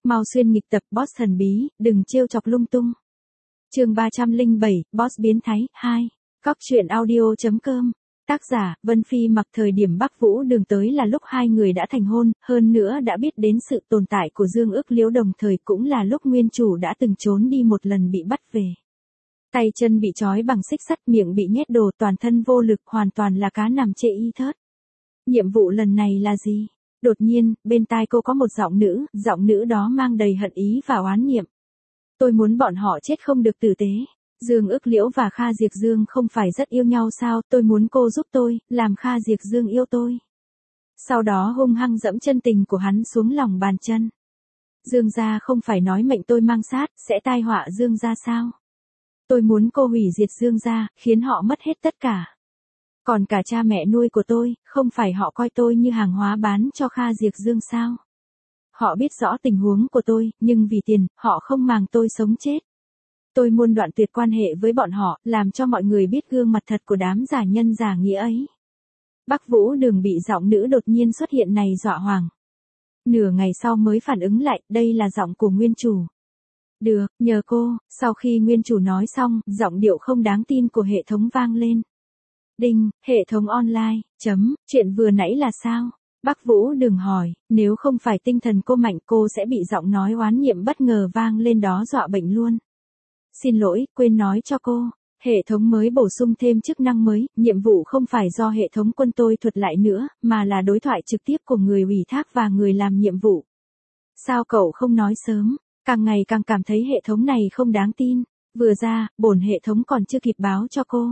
Mau xuyên nghịch tập boss thần bí, đừng trêu chọc lung tung. Chương 307, Boss biến thái 2. Cóc truyện audio.com. Tác giả, Vân Phi Mặc. Thời điểm Bắc Vũ Đường tới là lúc hai người đã thành hôn, hơn nữa đã biết đến sự tồn tại của Dương Ước Liễu, đồng thời cũng là lúc nguyên chủ đã từng trốn đi một lần bị bắt về. Tay chân bị trói bằng xích sắt, miệng bị nhét đồ, toàn thân vô lực, hoàn toàn là cá nằm chê y thớt. Nhiệm vụ lần này là gì? Đột nhiên, bên tai cô có một giọng nữ đó mang đầy hận ý và oán niệm. Tôi muốn bọn họ chết không được tử tế. Dương Ước Liễu và Kha Diệp Dương không phải rất yêu nhau sao, tôi muốn cô giúp tôi, làm Kha Diệp Dương yêu tôi. Sau đó hung hăng dẫm chân tình của hắn xuống lòng bàn chân. Dương gia không phải nói mệnh tôi mang sát, sẽ tai họa Dương gia sao? Tôi muốn cô hủy diệt Dương gia, khiến họ mất hết tất cả. Còn cả cha mẹ nuôi của tôi, không phải họ coi tôi như hàng hóa bán cho Kha Diệp Dương sao? Họ biết rõ tình huống của tôi, nhưng vì tiền, họ không màng tôi sống chết. Tôi muốn đoạn tuyệt quan hệ với bọn họ, làm cho mọi người biết gương mặt thật của đám giả nhân giả nghĩa ấy. Bắc Vũ Đường bị giọng nữ đột nhiên xuất hiện này dọa hoảng. Nửa ngày sau mới phản ứng lại, đây là giọng của nguyên chủ. Được, nhờ cô. Sau khi nguyên chủ nói xong, giọng điệu không đáng tin của hệ thống vang lên. Đinh, hệ thống online, chuyện vừa nãy là sao? Bắc Vũ Đường hỏi, nếu không phải tinh thần cô mạnh cô sẽ bị giọng nói oán niệm bất ngờ vang lên đó dọa bệnh luôn. Xin lỗi, quên nói cho cô. Hệ thống mới bổ sung thêm chức năng mới, nhiệm vụ không phải do hệ thống quân tôi thuật lại nữa, mà là đối thoại trực tiếp của người ủy thác và người làm nhiệm vụ. Sao cậu không nói sớm? Càng ngày càng cảm thấy hệ thống này không đáng tin. Vừa ra, bổn hệ thống còn chưa kịp báo cho cô.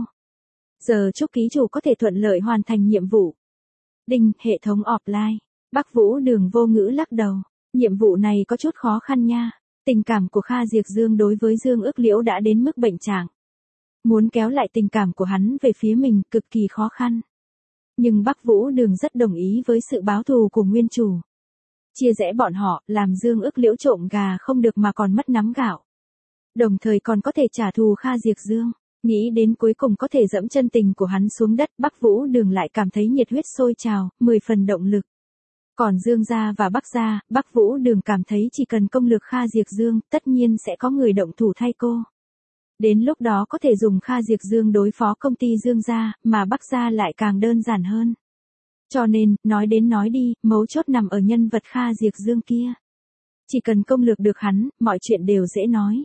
Giờ chúc ký chủ có thể thuận lợi hoàn thành nhiệm vụ. Đinh, hệ thống offline. Bắc Vũ Đường vô ngữ lắc đầu. Nhiệm vụ này có chút khó khăn nha. Tình cảm của Kha Diệp Dương đối với Dương Ước Liễu đã đến mức bệnh trạng. Muốn kéo lại tình cảm của hắn về phía mình cực kỳ khó khăn. Nhưng Bắc Vũ Đường rất đồng ý với sự báo thù của nguyên chủ. Chia rẽ bọn họ, làm Dương Ước Liễu trộm gà không được mà còn mất nắm gạo. Đồng thời còn có thể trả thù Kha Diệp Dương. Nghĩ đến cuối cùng có thể dẫm chân tình của hắn xuống đất, Bắc Vũ Đường lại cảm thấy nhiệt huyết sôi trào, 10 phần động lực. Còn Dương gia và Bắc gia, Bắc Vũ Đường cảm thấy chỉ cần công lực Kha Diệp Dương, tất nhiên sẽ có người động thủ thay cô. Đến lúc đó có thể dùng Kha Diệp Dương đối phó công ty Dương gia, mà Bắc gia lại càng đơn giản hơn. Cho nên, nói đến nói đi, mấu chốt nằm ở nhân vật Kha Diệp Dương kia. Chỉ cần công lược được hắn, mọi chuyện đều dễ nói.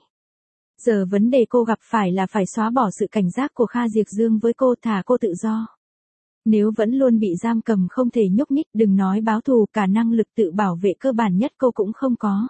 Giờ vấn đề cô gặp phải là phải xóa bỏ sự cảnh giác của Kha Diệp Dương với cô, thả cô tự do. Nếu vẫn luôn bị giam cầm không thể nhúc nhích, đừng nói báo thù, cả năng lực tự bảo vệ cơ bản nhất cô cũng không có.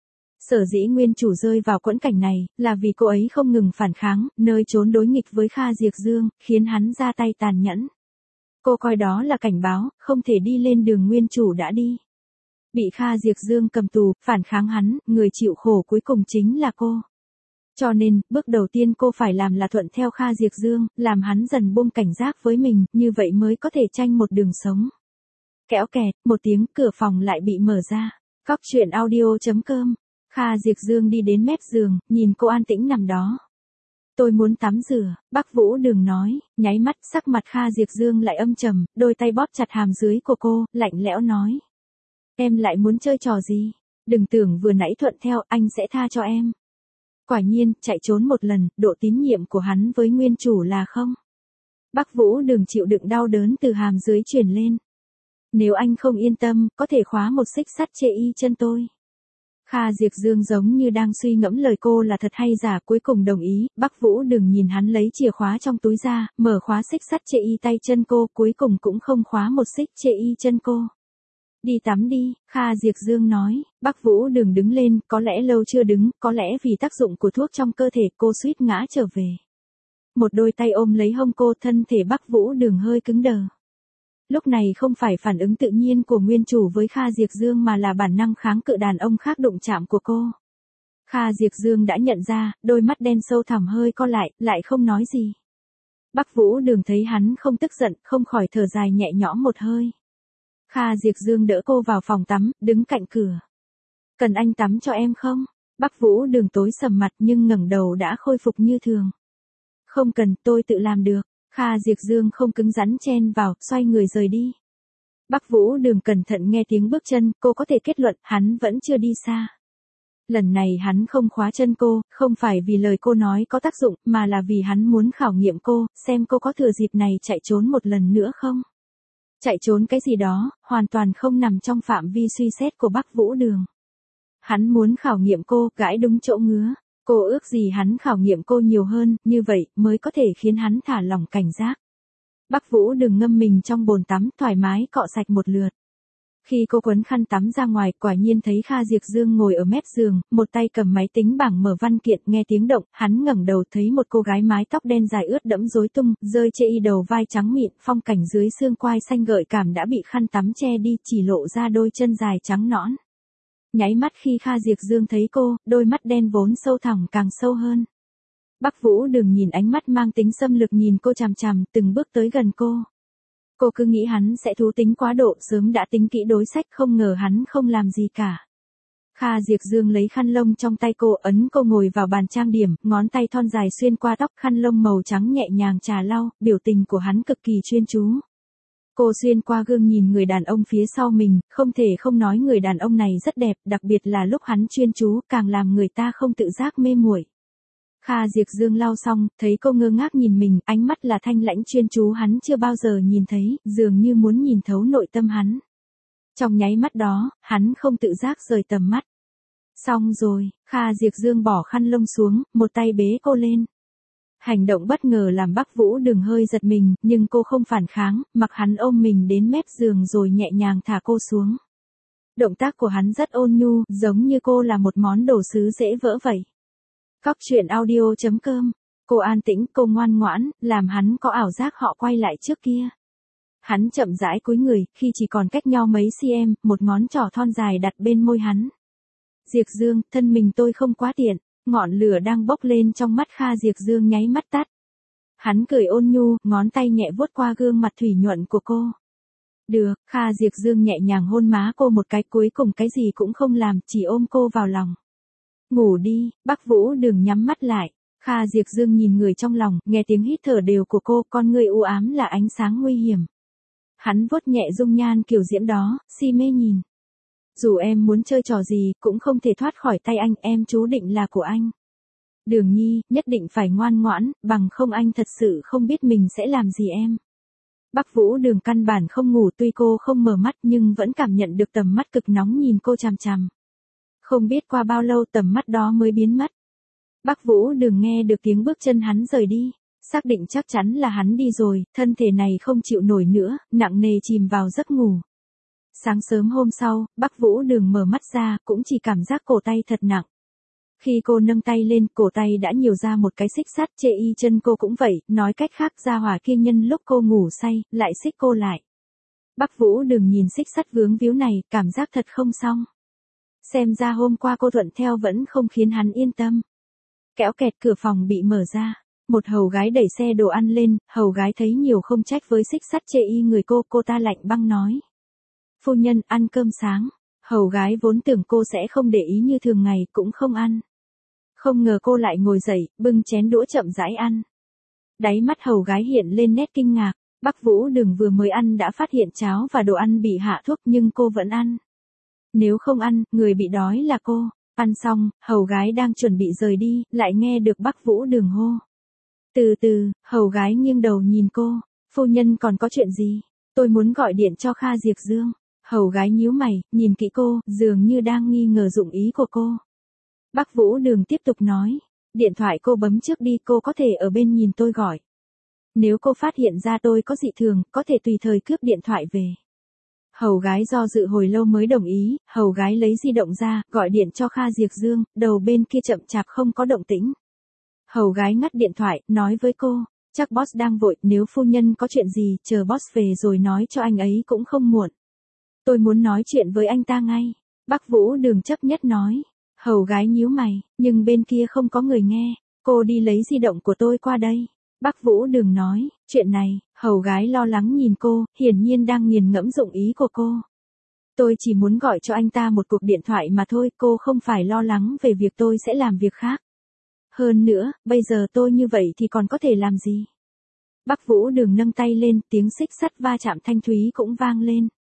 Sở dĩ nguyên chủ rơi vào quẫn cảnh này, là vì cô ấy không ngừng phản kháng, nơi trốn đối nghịch với Kha Diệp Dương, khiến hắn ra tay tàn nhẫn. Cô coi đó là cảnh báo, không thể đi lên đường nguyên chủ đã đi. Bị Kha Diệp Dương cầm tù, phản kháng hắn, người chịu khổ cuối cùng chính là cô. Cho nên, bước đầu tiên cô phải làm là thuận theo Kha Diệp Dương, làm hắn dần buông cảnh giác với mình, như vậy mới có thể tranh một đường sống. Kéo kẹt, một tiếng, cửa phòng lại bị mở ra. Cóc truyện audio.com. Kha Diệp Dương đi đến mép giường, nhìn cô an tĩnh nằm đó. Tôi muốn tắm rửa, Bắc Vũ Đường nói, nháy mắt, sắc mặt Kha Diệp Dương lại âm trầm, đôi tay bóp chặt hàm dưới của cô, lạnh lẽo nói. Em lại muốn chơi trò gì? Đừng tưởng vừa nãy thuận theo, anh sẽ tha cho em. Quả nhiên, chạy trốn một lần, độ tín nhiệm của hắn với nguyên chủ là không. Bắc Vũ Đường chịu đựng đau đớn từ hàm dưới truyền lên. Nếu anh không yên tâm, có thể khóa một xích sắt chê y chân tôi. Kha Diệp Dương giống như đang suy ngẫm lời cô là thật hay giả, cuối cùng đồng ý. Bắc Vũ Đường nhìn hắn lấy chìa khóa trong túi ra, mở khóa xích sắt chê y tay chân cô, cuối cùng cũng không khóa một xích chê y chân cô. Đi tắm đi, Kha Diệp Dương nói. Bắc Vũ Đường đứng lên, có lẽ lâu chưa đứng, có lẽ vì tác dụng của thuốc trong cơ thể cô suýt ngã trở về. Một đôi tay ôm lấy hông cô, thân thể Bắc Vũ Đường hơi cứng đờ. Lúc này không phải phản ứng tự nhiên của nguyên chủ với Kha Diệp Dương mà là bản năng kháng cự đàn ông khác đụng chạm của cô. Kha Diệp Dương đã nhận ra, đôi mắt đen sâu thẳm hơi co lại không nói gì. Bắc Vũ Đường thấy hắn không tức giận, không khỏi thở dài nhẹ nhõm một hơi. Kha Diệp Dương đỡ cô vào phòng tắm, đứng cạnh cửa. Cần anh tắm cho em không? Bắc Vũ Đường tối sầm mặt nhưng ngẩng đầu đã khôi phục như thường. Không cần, tôi tự làm được. Kha Diệp Dương không cứng rắn chen vào, xoay người rời đi. Bắc Vũ Đường cẩn thận nghe tiếng bước chân, cô có thể kết luận hắn vẫn chưa đi xa. Lần này hắn không khóa chân cô, không phải vì lời cô nói có tác dụng, mà là vì hắn muốn khảo nghiệm cô, xem cô có thừa dịp này chạy trốn một lần nữa không. Chạy trốn cái gì đó, hoàn toàn không nằm trong phạm vi suy xét của Bắc Vũ Đường. Hắn muốn khảo nghiệm cô, gãi đúng chỗ ngứa. Cô ước gì hắn khảo nghiệm cô nhiều hơn, như vậy mới có thể khiến hắn thả lỏng cảnh giác. Bắc Vũ Đường ngâm mình trong bồn tắm, thoải mái cọ sạch một lượt. Khi cô quấn khăn tắm ra ngoài, quả nhiên thấy Kha Diệp Dương ngồi ở mép giường, một tay cầm máy tính bảng mở văn kiện, nghe tiếng động, hắn ngẩng đầu thấy một cô gái mái tóc đen dài ướt đẫm rối tung, rơi chê y đầu vai trắng mịn, phong cảnh dưới xương quai xanh gợi cảm đã bị khăn tắm che đi, chỉ lộ ra đôi chân dài trắng nõn. Nháy mắt khi Kha Diệp Dương thấy cô, đôi mắt đen vốn sâu thẳm càng sâu hơn. Bắc Vũ Đường nhìn ánh mắt mang tính xâm lược nhìn cô chằm chằm, từng bước tới gần cô. Cô cứ nghĩ hắn sẽ thú tính quá độ, sớm đã tính kỹ đối sách, không ngờ hắn không làm gì cả. Kha Diệp Dương lấy khăn lông trong tay cô, ấn cô ngồi vào bàn trang điểm, ngón tay thon dài xuyên qua tóc, khăn lông màu trắng nhẹ nhàng trà lau, biểu tình của hắn cực kỳ chuyên chú. Cô xuyên qua gương nhìn người đàn ông phía sau mình, không thể không nói người đàn ông này rất đẹp, đặc biệt là lúc hắn chuyên chú, càng làm người ta không tự giác mê muội. Kha Diệp Dương lau xong, thấy cô ngơ ngác nhìn mình, ánh mắt là thanh lãnh chuyên chú hắn chưa bao giờ nhìn thấy, dường như muốn nhìn thấu nội tâm hắn. Trong nháy mắt đó, hắn không tự giác rời tầm mắt. Xong rồi, Kha Diệp Dương bỏ khăn lông xuống, một tay bế cô lên. Hành động bất ngờ làm Bắc Vũ Đường hơi giật mình, nhưng cô không phản kháng, mặc hắn ôm mình đến mép giường rồi nhẹ nhàng thả cô xuống. Động tác của hắn rất ôn nhu, giống như cô là một món đồ sứ dễ vỡ vậy. Cóc truyện audio.com. Cô an tĩnh, cô ngoan ngoãn, làm hắn có ảo giác họ quay lại trước kia. Hắn chậm rãi cúi người, khi chỉ còn cách nhau mấy cm, một ngón trỏ thon dài đặt bên môi hắn. Diệp Dương, thân mình tôi không quá tiện. Ngọn lửa đang bốc lên trong mắt Kha Diệp Dương nháy mắt tắt. Hắn cười ôn nhu, ngón tay nhẹ vuốt qua gương mặt thủy nhuận của cô. Được, Kha Diệp Dương nhẹ nhàng hôn má cô một cái, cuối cùng cái gì cũng không làm, chỉ ôm cô vào lòng. Ngủ đi, Bắc Vũ Đường nhắm mắt lại. Kha Diệp Dương nhìn người trong lòng, nghe tiếng hít thở đều của cô, con người u ám là ánh sáng nguy hiểm. Hắn vuốt nhẹ dung nhan kiều diễm đó, si mê nhìn. Dù em muốn chơi trò gì, cũng không thể thoát khỏi tay anh, em chú định là của anh. Đường Nhi, nhất định phải ngoan ngoãn, bằng không anh thật sự không biết mình sẽ làm gì em. Bắc Vũ Đường căn bản không ngủ, tuy cô không mở mắt nhưng vẫn cảm nhận được tầm mắt cực nóng nhìn cô chằm chằm. Không biết qua bao lâu tầm mắt đó mới biến mất. Bắc Vũ Đường nghe được tiếng bước chân hắn rời đi, xác định chắc chắn là hắn đi rồi, thân thể này không chịu nổi nữa, nặng nề chìm vào giấc ngủ. Sáng sớm hôm sau, Bắc Vũ Đường mở mắt ra, cũng chỉ cảm giác cổ tay thật nặng. Khi cô nâng tay lên, cổ tay đã nhiều ra một cái xích sắt, chê y chân cô cũng vậy, nói cách khác gia hỏa kia nhân lúc cô ngủ say, lại xích cô lại. Bắc Vũ Đường nhìn xích sắt vướng víu này, cảm giác thật không xong. Xem ra hôm qua cô thuận theo vẫn không khiến hắn yên tâm. Kéo kẹt, cửa phòng bị mở ra. Một hầu gái đẩy xe đồ ăn lên, hầu gái thấy nhiều không trách với xích sắt chê y người cô ta lạnh băng nói. Phu nhân, ăn cơm sáng. Hầu gái vốn tưởng cô sẽ không để ý như thường ngày, cũng không ăn. Không ngờ cô lại ngồi dậy, bưng chén đũa chậm rãi ăn. Đáy mắt hầu gái hiện lên nét kinh ngạc. Bắc Vũ Đường vừa mới ăn đã phát hiện cháo và đồ ăn bị hạ thuốc nhưng cô vẫn ăn. Nếu không ăn, người bị đói là cô. Ăn xong, hầu gái đang chuẩn bị rời đi, lại nghe được Bắc Vũ Đường hô. Từ từ, hầu gái nghiêng đầu nhìn cô. Phu nhân còn có chuyện gì? Tôi muốn gọi điện cho Kha Diệp Dương. Hầu gái nhíu mày, nhìn kỹ cô, dường như đang nghi ngờ dụng ý của cô. Bắc Vũ Đường tiếp tục nói. Điện thoại cô bấm trước đi, cô có thể ở bên nhìn tôi gọi. Nếu cô phát hiện ra tôi có dị thường, có thể tùy thời cướp điện thoại về. Hầu gái do dự hồi lâu mới đồng ý, hầu gái lấy di động ra, gọi điện cho Kha Diệp Dương, đầu bên kia chậm chạp không có động tĩnh. Hầu gái ngắt điện thoại, nói với cô, chắc boss đang vội, nếu phu nhân có chuyện gì, chờ boss về rồi nói cho anh ấy cũng không muộn. Tôi muốn nói chuyện với anh ta ngay. Bắc Vũ Đường chấp nhất nói. Hầu gái nhíu mày, nhưng bên kia không có người nghe, cô đi lấy di động của tôi qua đây. Bắc Vũ Đường nói, chuyện này, hầu gái lo lắng nhìn cô, hiển nhiên đang nghiền ngẫm dụng ý của cô. Tôi chỉ muốn gọi cho anh ta một cuộc điện thoại mà thôi, cô không phải lo lắng về việc tôi sẽ làm việc khác. Hơn nữa, bây giờ tôi như vậy thì còn có thể làm gì? Bắc Vũ Đường nâng tay lên, tiếng xích sắt va chạm thanh thúy cũng vang lên.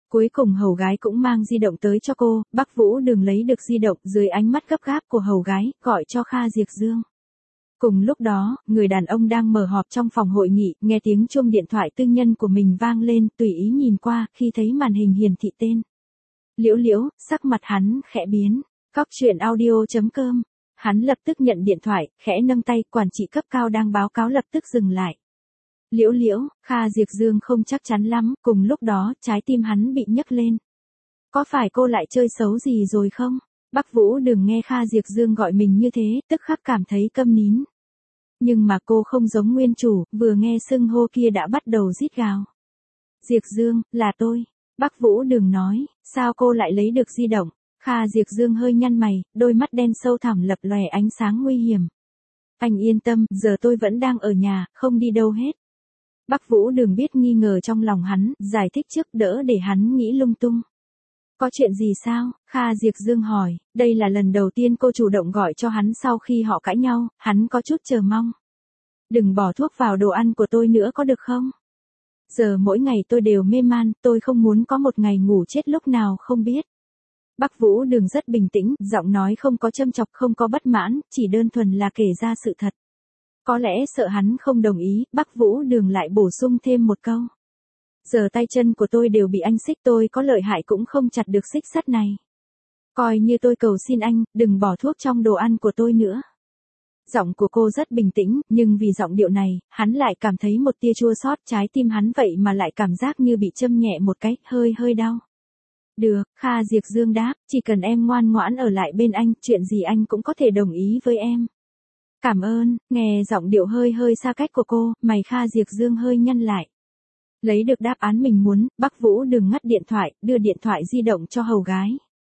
Cuối cùng hầu gái cũng mang di động tới cho cô, Bắc Vũ Đường lấy được di động dưới ánh mắt gấp gáp của hầu gái, gọi cho Kha Diệp Dương. Cùng lúc đó, người đàn ông đang mở họp trong phòng hội nghị, nghe tiếng chuông điện thoại tư nhân của mình vang lên, tùy ý nhìn qua, khi thấy màn hình hiển thị tên. Liễu Liễu, sắc mặt hắn khẽ biến. Cóc truyện audio.com. Hắn lập tức nhận điện thoại, khẽ nâng tay, quản trị cấp cao đang báo cáo lập tức dừng lại. Liễu Liễu, Kha Diệp Dương không chắc chắn lắm, cùng lúc đó, trái tim hắn bị nhấc lên. Có phải cô lại chơi xấu gì rồi không? Bắc Vũ Đường nghe Kha Diệp Dương gọi mình như thế, tức khắc cảm thấy câm nín. Nhưng mà cô không giống nguyên chủ, vừa nghe xưng hô kia đã bắt đầu rít gào. Diệp Dương, là tôi. Bắc Vũ Đường nói, sao cô lại lấy được di động? Kha Diệp Dương hơi nhăn mày, đôi mắt đen sâu thẳm lập lòe ánh sáng nguy hiểm. Anh yên tâm, giờ tôi vẫn đang ở nhà, không đi đâu hết. Bắc Vũ Đường biết nghi ngờ trong lòng hắn, giải thích trước đỡ để hắn nghĩ lung tung. Có chuyện gì sao? Kha Diệp Dương hỏi, đây là lần đầu tiên cô chủ động gọi cho hắn sau khi họ cãi nhau, hắn có chút chờ mong. Đừng bỏ thuốc vào đồ ăn của tôi nữa có được không? Giờ mỗi ngày tôi đều mê man, tôi không muốn có một ngày ngủ chết lúc nào không biết. Bắc Vũ Đường rất bình tĩnh, giọng nói không có châm chọc, không có bất mãn, chỉ đơn thuần là kể ra sự thật. Có lẽ sợ hắn không đồng ý, Bắc Vũ Đường lại bổ sung thêm một câu. Giờ tay chân của tôi đều bị anh xích, tôi có lợi hại cũng không chặt được xích sắt này. Coi như tôi cầu xin anh, đừng bỏ thuốc trong đồ ăn của tôi nữa. Giọng của cô rất bình tĩnh, nhưng vì giọng điệu này, hắn lại cảm thấy một tia chua xót, trái tim hắn vậy mà lại cảm giác như bị châm nhẹ một cái, hơi đau. Được, Kha Diệp Dương đáp, chỉ cần em ngoan ngoãn ở lại bên anh, chuyện gì anh cũng có thể đồng ý với em. Cảm ơn, nghe giọng điệu hơi xa cách của cô, mày Kha Diệp Dương hơi nhăn lại. Lấy được đáp án mình muốn, Bắc Vũ Đường ngắt điện thoại, đưa điện thoại di động cho hầu gái.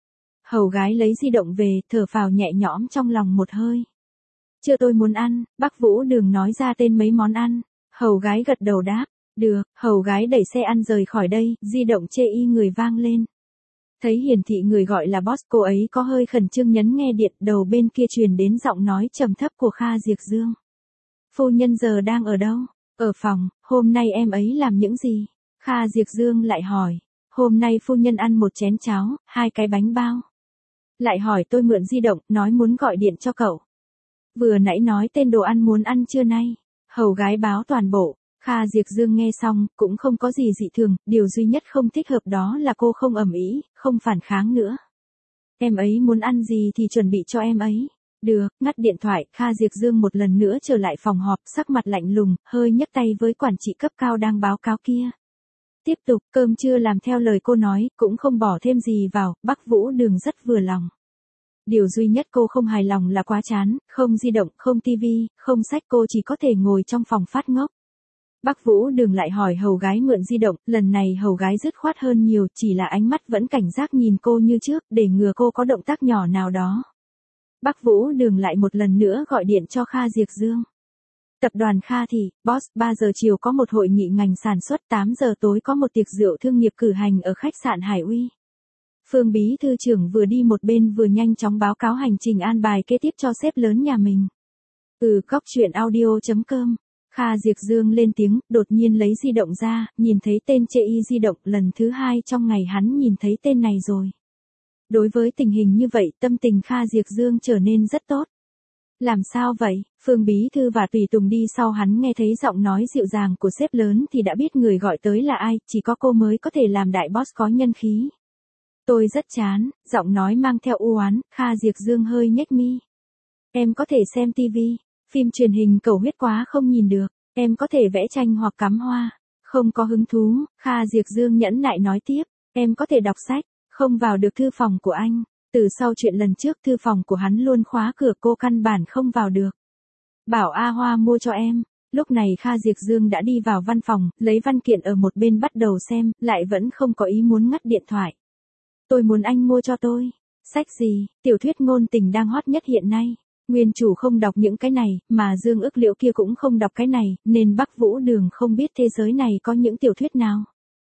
Hầu gái lấy di động về, thở phào nhẹ nhõm trong lòng một hơi. Chưa, tôi muốn ăn, Bắc Vũ Đường nói ra tên mấy món ăn. Hầu gái gật đầu đáp, được, hầu gái đẩy xe ăn rời khỏi đây, di động chê y người vang lên. Thấy hiển thị người gọi là boss, cô ấy có hơi khẩn trương nhấn nghe điện, đầu bên kia truyền đến giọng nói trầm thấp của Kha Diệp Dương. Phu nhân giờ đang ở đâu? Ở phòng, hôm nay em ấy làm những gì? Kha Diệp Dương lại hỏi, hôm nay phu nhân ăn một chén cháo, 2 cái bánh bao. Lại hỏi tôi mượn di động, nói muốn gọi điện cho cậu. Vừa nãy nói tên đồ ăn muốn ăn trưa nay. Hầu gái báo toàn bộ. Kha Diệp Dương nghe xong, cũng không có gì dị thường, điều duy nhất không thích hợp đó là cô không ầm ĩ, không phản kháng nữa. Em ấy muốn ăn gì thì chuẩn bị cho em ấy. Được, ngắt điện thoại, Kha Diệp Dương một lần nữa trở lại phòng họp, sắc mặt lạnh lùng, hơi nhấc tay với quản trị cấp cao đang báo cáo kia. Tiếp tục, cơm trưa làm theo lời cô nói, cũng không bỏ thêm gì vào, Bắc Vũ Đường rất vừa lòng. Điều duy nhất cô không hài lòng là quá chán, không di động, không tivi, không sách, cô chỉ có thể ngồi trong phòng phát ngốc. Bắc Vũ Đường lại hỏi hầu gái mượn di động, lần này hầu gái dứt khoát hơn nhiều, chỉ là ánh mắt vẫn cảnh giác nhìn cô như trước, để ngừa cô có động tác nhỏ nào đó. Bắc Vũ Đường lại một lần nữa gọi điện cho Kha Diệp Dương. Tập đoàn Kha Thị, boss, 3 giờ chiều có một hội nghị ngành sản xuất, 8 giờ tối có một tiệc rượu thương nghiệp cử hành ở khách sạn Hải Uy. Phương Bí thư trưởng vừa đi một bên vừa nhanh chóng báo cáo hành trình an bài kế tiếp cho sếp lớn nhà mình. Cóc truyện audio.com. Kha Diệp Dương lên tiếng, đột nhiên lấy di động ra, nhìn thấy tên chê y di động, lần thứ 2 trong ngày hắn nhìn thấy tên này rồi. Đối với tình hình như vậy, tâm tình Kha Diệp Dương trở nên rất tốt. Làm sao vậy? Phương Bí thư và tùy tùng đi sau hắn nghe thấy giọng nói dịu dàng của sếp lớn thì đã biết người gọi tới là ai, chỉ có cô mới có thể làm đại boss có nhân khí. Tôi rất chán, giọng nói mang theo u oán, Kha Diệp Dương hơi nhếch mi. Em có thể xem tivi, phim truyền hình cầu huyết quá không nhìn được, em có thể vẽ tranh hoặc cắm hoa. Không có hứng thú, Kha Diệp Dương nhẫn nại nói tiếp, em có thể đọc sách, không vào được thư phòng của anh. Từ sau chuyện lần trước thư phòng của hắn luôn khóa cửa, cô căn bản không vào được. Bảo A Hoa mua cho em. Lúc này Kha Diệp Dương đã đi vào văn phòng, lấy văn kiện ở một bên bắt đầu xem, lại vẫn không có ý muốn ngắt điện thoại. Tôi muốn anh mua cho tôi. Sách gì? Tiểu thuyết ngôn tình đang hot nhất hiện nay. Nguyên chủ không đọc những cái này, mà Dương Ức Liễu kia cũng không đọc cái này, nên Bắc Vũ Đường không biết thế giới này có những tiểu thuyết nào.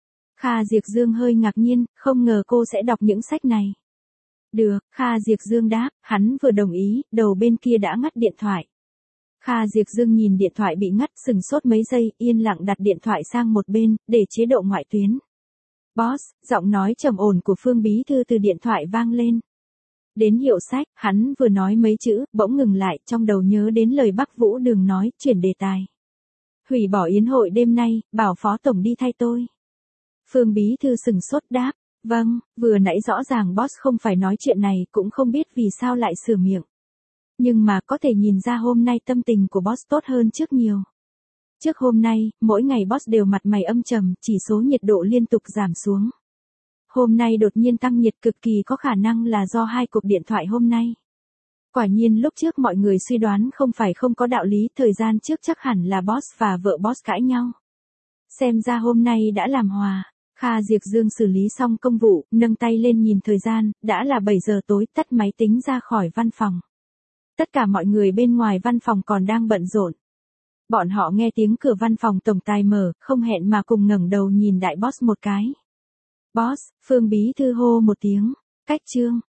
Kha Diệp Dương hơi ngạc nhiên, không ngờ cô sẽ đọc những sách này. Được, Kha Diệp Dương đáp, hắn vừa đồng ý, đầu bên kia đã ngắt điện thoại. Kha Diệp Dương nhìn điện thoại bị ngắt, sừng sốt mấy giây, yên lặng đặt điện thoại sang một bên, để chế độ ngoại tuyến. Boss, giọng nói trầm ổn của Phương Bí Thư từ điện thoại vang lên. Đến hiệu sách, hắn vừa nói mấy chữ, bỗng ngừng lại, trong đầu nhớ đến lời Bắc Vũ Đường nói, chuyển đề tài. Hủy bỏ yến hội đêm nay, bảo Phó Tổng đi thay tôi. Phương Bí Thư sừng sốt đáp, vâng, vừa nãy rõ ràng boss không phải nói chuyện này, cũng không biết vì sao lại sửa miệng. Nhưng mà có thể nhìn ra hôm nay tâm tình của boss tốt hơn trước nhiều. Trước hôm nay, mỗi ngày boss đều mặt mày âm trầm, chỉ số nhiệt độ liên tục giảm xuống. Hôm nay đột nhiên tăng nhiệt cực kỳ có khả năng là do hai cuộc điện thoại hôm nay. Quả nhiên lúc trước mọi người suy đoán không phải không có đạo lý, thời gian trước chắc hẳn là boss và vợ boss cãi nhau. Xem ra hôm nay đã làm hòa. Kha Diệp Dương xử lý xong công vụ, nâng tay lên nhìn thời gian, đã là 7 giờ tối, tắt máy tính ra khỏi văn phòng. Tất cả mọi người bên ngoài văn phòng còn đang bận rộn. Bọn họ nghe tiếng cửa văn phòng tổng tài mở, không hẹn mà cùng ngẩng đầu nhìn đại boss một cái. Boss, Phương Bí Thư hô một tiếng. Cách chương.